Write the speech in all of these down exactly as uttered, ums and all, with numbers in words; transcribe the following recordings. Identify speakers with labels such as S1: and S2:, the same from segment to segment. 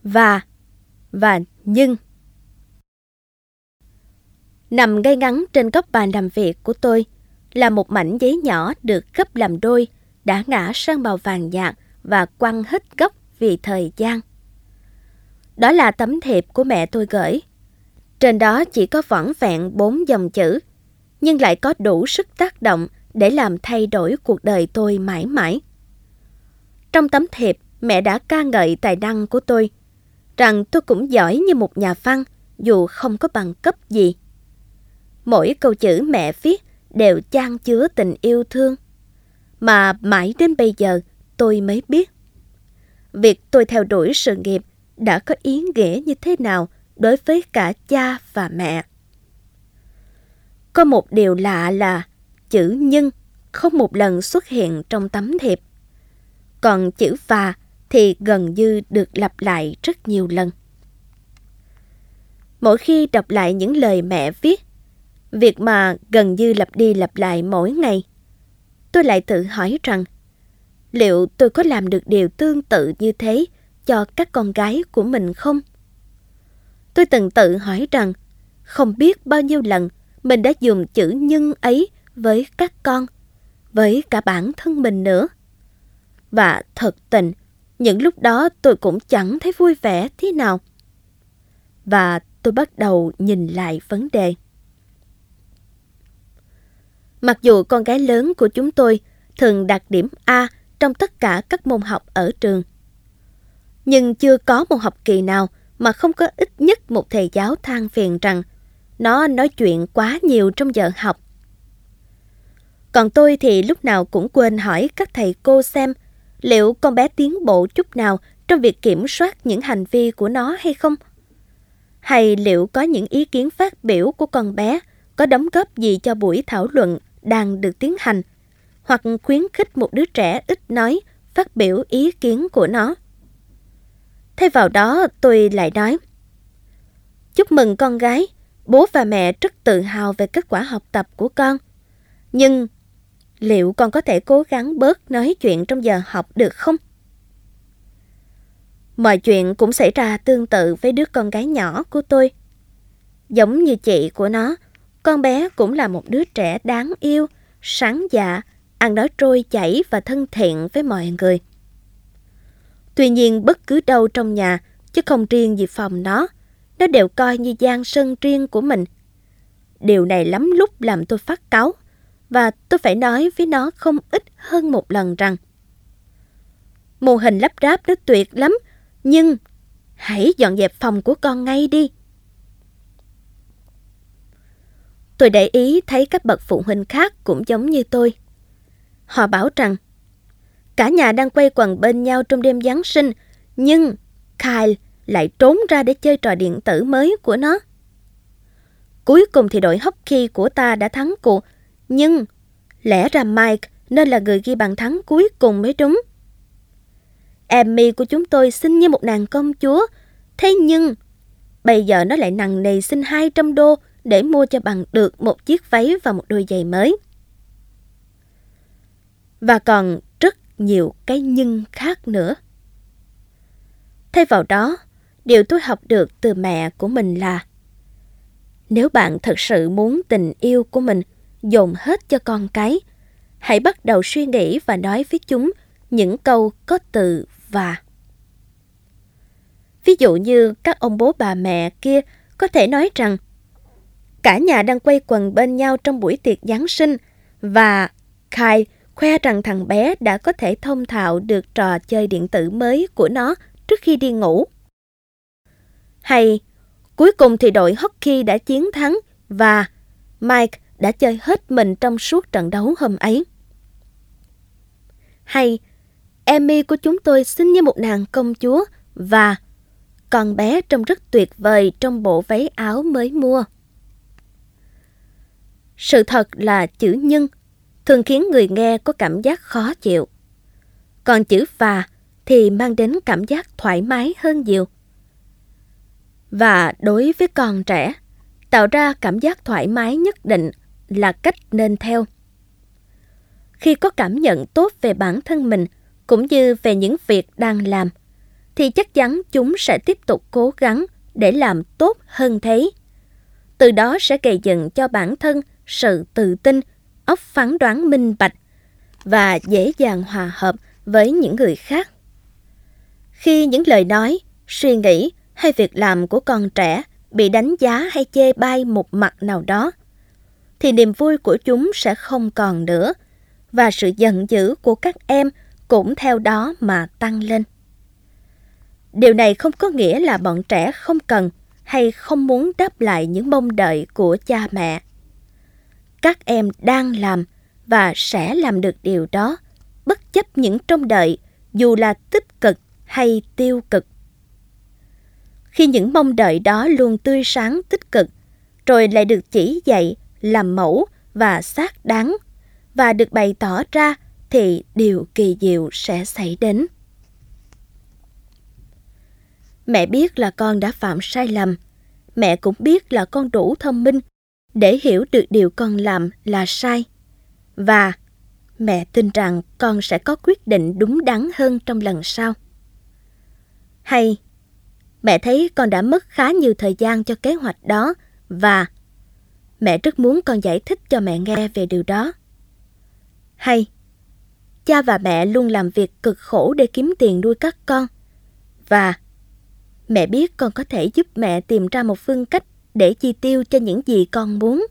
S1: và và nhưng. Nằm ngay ngắn trên góc bàn làm việc của tôi là một mảnh giấy nhỏ được gấp làm đôi, đã ngả sang màu vàng nhạt và quăng hết góc vì thời gian. Đó là tấm thiệp của mẹ tôi gửi. Trên đó chỉ có vỏn vẹn bốn dòng chữ, nhưng lại có đủ sức tác động để làm thay đổi cuộc đời tôi mãi mãi. Trong tấm thiệp, mẹ đã ca ngợi tài năng của tôi, rằng tôi cũng giỏi như một nhà văn, dù không có bằng cấp gì. Mỗi câu chữ mẹ viết đều chan chứa tình yêu thương, mà mãi đến bây giờ tôi mới biết. Việc tôi theo đuổi sự nghiệp đã có ý nghĩa như thế nào đối với cả cha và mẹ. Có một điều lạ là chữ nhưng không một lần xuất hiện trong tấm thiệp. Còn chữ và thì gần như được lặp lại rất nhiều lần. Mỗi khi đọc lại những lời mẹ viết, việc mà gần như lặp đi lặp lại mỗi ngày, tôi lại tự hỏi rằng liệu tôi có làm được điều tương tự như thế cho các con gái của mình không? Tôi từng tự hỏi rằng không biết bao nhiêu lần mình đã dùng chữ nhưng ấy với các con, với cả bản thân mình nữa. Và thật tình, những lúc đó tôi cũng chẳng thấy vui vẻ thế nào. Và tôi bắt đầu nhìn lại vấn đề. Mặc dù con gái lớn của chúng tôi thường đạt điểm A trong tất cả các môn học ở trường, nhưng chưa có một học kỳ nào mà không có ít nhất một thầy giáo than phiền rằng nó nói chuyện quá nhiều trong giờ học. Còn tôi thì lúc nào cũng quên hỏi các thầy cô xem liệu con bé tiến bộ chút nào trong việc kiểm soát những hành vi của nó hay không? Hay liệu có những ý kiến phát biểu của con bé có đóng góp gì cho buổi thảo luận đang được tiến hành, hoặc khuyến khích một đứa trẻ ít nói phát biểu ý kiến của nó? Thay vào đó tôi lại nói: chúc mừng con gái, bố và mẹ rất tự hào về kết quả học tập của con. Nhưng liệu con có thể cố gắng bớt nói chuyện trong giờ học được không? Mọi chuyện cũng xảy ra tương tự với đứa con gái nhỏ của tôi. Giống như chị của nó, con bé cũng là một đứa trẻ đáng yêu, sáng dạ, ăn nói trôi chảy và thân thiện với mọi người. Tuy nhiên bất cứ đâu trong nhà, chứ không riêng gì phòng nó, nó đều coi như gian sân riêng của mình. Điều này lắm lúc làm tôi phát cáu, và tôi phải nói với nó không ít hơn một lần rằng mô hình lắp ráp nó tuyệt lắm, nhưng hãy dọn dẹp phòng của con ngay đi. Tôi để ý thấy các bậc phụ huynh khác cũng giống như tôi. Họ bảo rằng cả nhà đang quây quần bên nhau trong đêm Giáng sinh, nhưng Kyle lại trốn ra để chơi trò điện tử mới của nó. Cuối cùng thì đội hockey của ta đã thắng cuộc, nhưng lẽ ra Mike nên là người ghi bàn thắng cuối cùng mới đúng. Emmy của chúng tôi xinh như một nàng công chúa, thế nhưng bây giờ nó lại nằng nì xin hai trăm đô để mua cho bằng được một chiếc váy và một đôi giày mới. Và còn rất nhiều cái nhưng khác nữa. Thay vào đó, điều tôi học được từ mẹ của mình là nếu bạn thật sự muốn tình yêu của mình dồn hết cho con cái, hãy bắt đầu suy nghĩ và nói với chúng những câu có từ và. Ví dụ như các ông bố bà mẹ kia có thể nói rằng cả nhà đang quây quần bên nhau trong buổi tiệc Giáng sinh và Kyle khoe rằng thằng bé đã có thể thông thạo được trò chơi điện tử mới của nó trước khi đi ngủ. Hay cuối cùng thì đội hockey đã chiến thắng và Mike đã chơi hết mình trong suốt trận đấu hôm ấy. Hay Emmy của chúng tôi xinh như một nàng công chúa và con bé trông rất tuyệt vời trong bộ váy áo mới mua. Sự thật là chữ nhưng thường khiến người nghe có cảm giác khó chịu. Còn chữ và thì mang đến cảm giác thoải mái hơn nhiều. Và đối với con trẻ, tạo ra cảm giác thoải mái nhất định là cách nên theo. Khi có cảm nhận tốt về bản thân mình cũng như về những việc đang làm, thì chắc chắn chúng sẽ tiếp tục cố gắng để làm tốt hơn thế. Từ đó sẽ gây dựng cho bản thân sự tự tin, óc phán đoán minh bạch và dễ dàng hòa hợp với những người khác. Khi những lời nói, suy nghĩ hay việc làm của con trẻ bị đánh giá hay chê bai một mặt nào đó, thì niềm vui của chúng sẽ không còn nữa, và sự giận dữ của các em cũng theo đó mà tăng lên. Điều này không có nghĩa là bọn trẻ không cần hay không muốn đáp lại những mong đợi của cha mẹ. Các em đang làm và sẽ làm được điều đó, bất chấp những trông đợi, dù là tích cực hay tiêu cực. Khi những mong đợi đó luôn tươi sáng tích cực, rồi lại được chỉ dạy, làm mẫu và xác đáng, và được bày tỏ ra, thì điều kỳ diệu sẽ xảy đến. Mẹ biết là con đã phạm sai lầm. Mẹ cũng biết là con đủ thông minh để hiểu được điều con làm là sai. Và mẹ tin rằng con sẽ có quyết định đúng đắn hơn trong lần sau. Hay, mẹ thấy con đã mất khá nhiều thời gian cho kế hoạch đó, và mẹ rất muốn con giải thích cho mẹ nghe về điều đó. Hay, cha và mẹ luôn làm việc cực khổ để kiếm tiền nuôi các con, và mẹ biết con có thể giúp mẹ tìm ra một phương cách để chi tiêu cho những gì con muốn.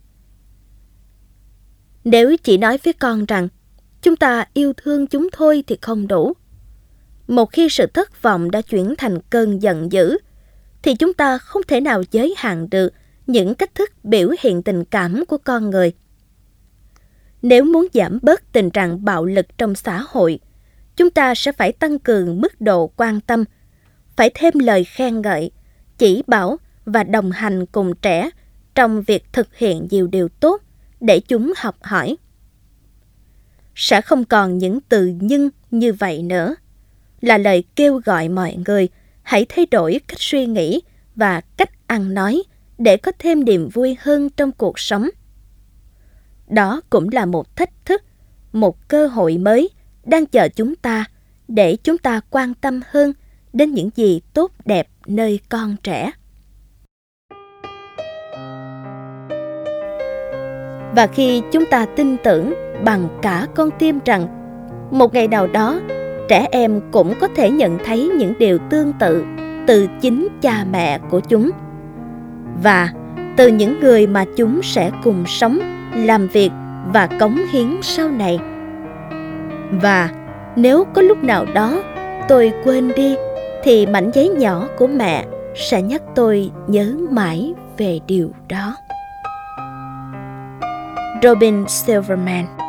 S1: Nếu chỉ nói với con rằng chúng ta yêu thương chúng thôi thì không đủ. Một khi sự thất vọng đã chuyển thành cơn giận dữ, thì chúng ta không thể nào giới hạn được những cách thức biểu hiện tình cảm của con người. Nếu muốn giảm bớt tình trạng bạo lực trong xã hội, chúng ta sẽ phải tăng cường mức độ quan tâm, phải thêm lời khen ngợi, chỉ bảo và đồng hành cùng trẻ trong việc thực hiện nhiều điều tốt để chúng học hỏi. Sẽ không còn những từ nhưng như vậy nữa, là lời kêu gọi mọi người hãy thay đổi cách suy nghĩ và cách ăn nói để có thêm niềm vui hơn trong cuộc sống. Đó cũng là một thách thức, một cơ hội mới đang chờ chúng ta để chúng ta quan tâm hơn đến những gì tốt đẹp nơi con trẻ. Và khi chúng ta tin tưởng bằng cả con tim rằng một ngày nào đó trẻ em cũng có thể nhận thấy những điều tương tự từ chính cha mẹ của chúng, và từ những người mà chúng sẽ cùng sống, làm việc và cống hiến sau này. Và nếu có lúc nào đó tôi quên đi, thì mảnh giấy nhỏ của mẹ sẽ nhắc tôi nhớ mãi về điều đó. Robin Silverman.